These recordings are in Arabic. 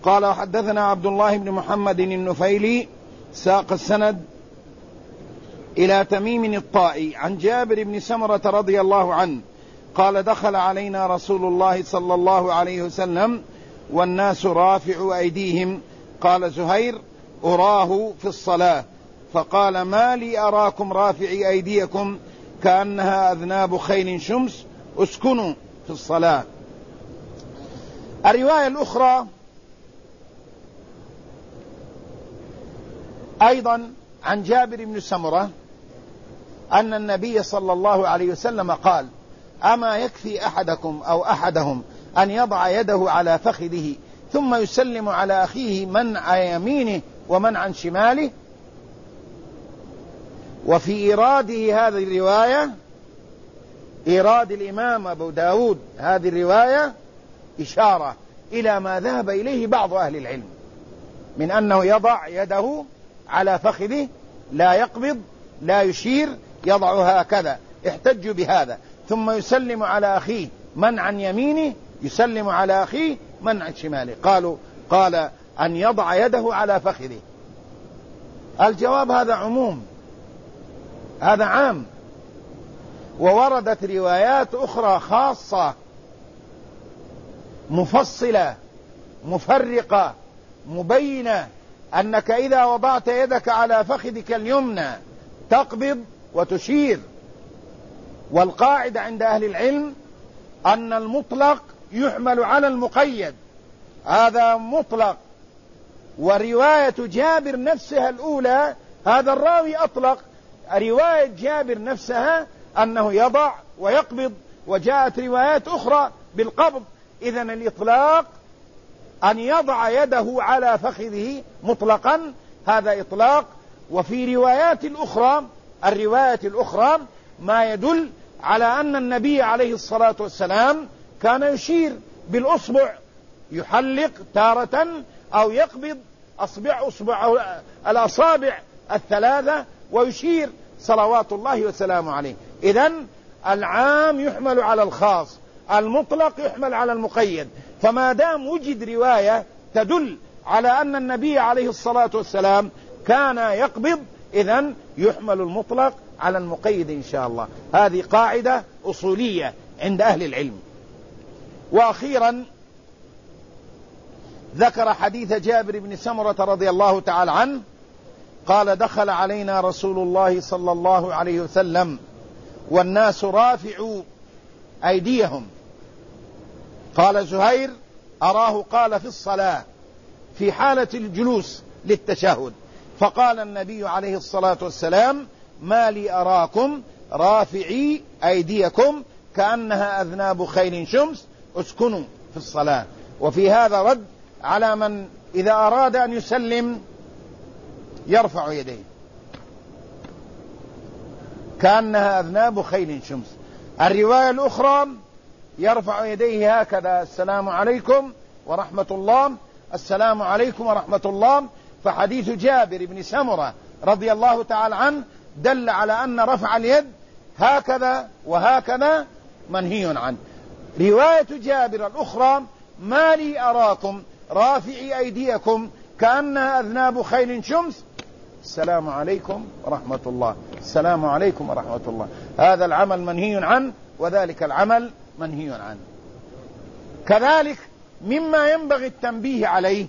قال حدثنا عبد الله بن محمد النفيلي ساق السند إلى تميم الطائي عن جابر بن سمرة رضي الله عنه قال دخل علينا رسول الله صلى الله عليه وسلم والناس رافعوا أيديهم. قال زهير أراه في الصلاة فقال ما لي أراكم رافعي أيديكم كأنها أذناب خيل شمس اسكنوا في الصلاة. الرواية الأخرى أيضا عن جابر بن سمرة أن النبي صلى الله عليه وسلم قال أما يكفي أحدكم أو أحدهم أن يضع يده على فخذه ثم يسلم على أخيه من عن يمينه ومن عن شماله. وفي إيراده هذه الرواية إيراد الإمام أبو داود هذه الرواية إشارة إلى ما ذهب إليه بعض أهل العلم من أنه يضع يده على فخذه لا يقبض لا يشير يضعها هكذا، احتجوا بهذا. ثم يسلم على أخيه من عن يمينه يسلم على أخيه من عن شماله. قال أن يضع يده على فخذه. الجواب هذا عموم، هذا عام، ووردت روايات أخرى خاصة مفصلة مفرقة مبينة أنك إذا وضعت يدك على فخذك اليمنى تقبض وتشير. والقاعدة عند أهل العلم أن المطلق يحمل على المقيد، هذا مطلق. ورواية جابر نفسها الأولى هذا الراوي أطلق، رواية جابر نفسها أنه يضع ويقبض، وجاءت روايات أخرى بالقبض. إذن الإطلاق أن يضع يده على فخذه مطلقا هذا إطلاق. وفي روايات الأخرى الرواية الأخرى ما يدل على أن النبي عليه الصلاة والسلام كان يشير بالأصبع، يحلق تارة أو يقبض الأصابع الثلاثة ويشير صلوات الله وسلامه عليه. إذن العام يحمل على الخاص، المطلق يحمل على المقيد. فما دام وجد رواية تدل على أن النبي عليه الصلاة والسلام كان يقبض إذن يحمل المطلق على المقيد إن شاء الله. هذه قاعدة أصولية عند أهل العلم. وأخيرا ذكر حديث جابر بن سمرة رضي الله تعالى عنه قال دخل علينا رسول الله صلى الله عليه وسلم والناس رافعوا أيديهم. قال زهير أراه قال في الصلاة في حالة الجلوس للتشهد. فقال النبي عليه الصلاة والسلام ما لي أراكم رافعي أيديكم كأنها أذناب خيل شمس اسكنوا في الصلاة. وفي هذا رد على من إذا أراد أن يسلم يرفع يديه كأنها أذناب خيل شمس. الرواية الأخرى يرفع يديه هكذا السلام عليكم ورحمة الله السلام عليكم ورحمة الله. فحديث جابر بن سمرة رضي الله تعالى عنه دل على أن رفع اليد هكذا وهكذا منهي عنه. رواية جابر الأخرى ما لي أراكم رافعي أيديكم كأنها أذناب خيل شمس السلام عليكم ورحمة الله السلام عليكم ورحمة الله. هذا العمل منهي عنه وذلك العمل منهي عنه. كذلك مما ينبغي التنبيه عليه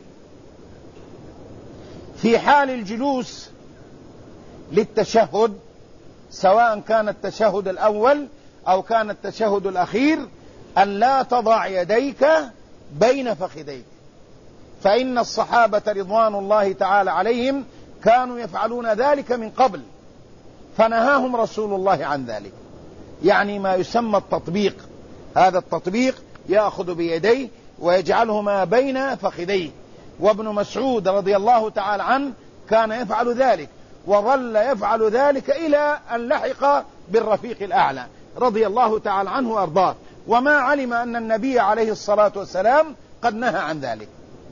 في حال الجلوس للتشهد سواء كان التشهد الأول أو كان التشهد الأخير أن لا تضع يديك بين فخذيك، فإن الصحابة رضوان الله تعالى عليهم كانوا يفعلون ذلك من قبل فنهاهم رسول الله عن ذلك. يعني ما يسمى التطبيق، هذا التطبيق يأخذ بيديه ويجعلهما بين فخذيه. وابن مسعود رضي الله تعالى عنه كان يفعل ذلك وظل يفعل ذلك إلى أن لحق بالرفيق الأعلى رضي الله تعالى عنه وأرضاه، وما علم أن النبي عليه الصلاة والسلام قد نهى عن ذلك.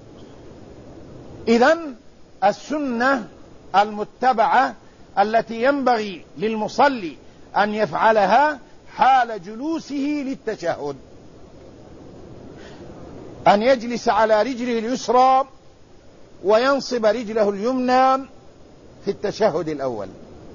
إذن السنة المتبعة التي ينبغي للمصلي أن يفعلها حال جلوسه للتشهد أن يجلس على رجله اليسرى وينصب رجله اليمنى في التشهد الأول،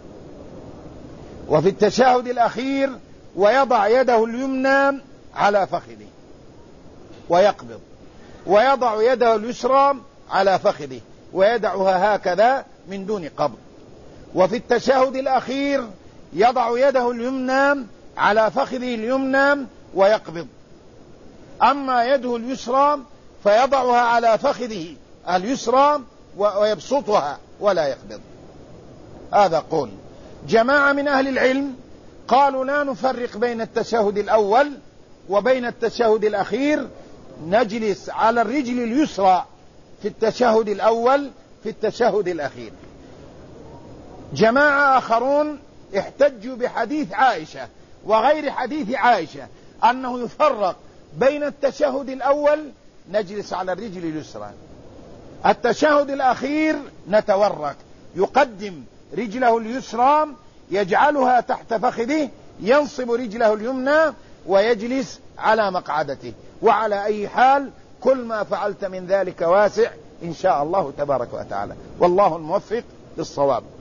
وفي التشهد الأخير ويضع يده اليمنى على فخذه ويقبض، ويضع يده اليسرى على فخذه ويدعها هكذا من دون قبض. وفي التشهد الأخير يضع يده اليمنى على فخذه اليمنى ويقبض. أما يده اليسرى فيضعها على فخذه اليسرى ويبسطها ولا يقبض. هذا قول جماعة من أهل العلم، قالوا لا نفرق بين التشهد الأول وبين التشهد الأخير، نجلس على الرجل اليسرى في التشهد الأول في التشهد الأخير. جماعة آخرون احتجوا بحديث عائشة وغير حديث عائشة أنه يفرق بين التشهد الأول نجلس على الرجل اليسرى، التشهد الأخير نتورك، يقدم رجله اليسرى يجعلها تحت فخذه، ينصب رجله اليمنى ويجلس على مقعدته. وعلى أي حال كل ما فعلت من ذلك واسع إن شاء الله تبارك وتعالى، والله الموفق للصواب.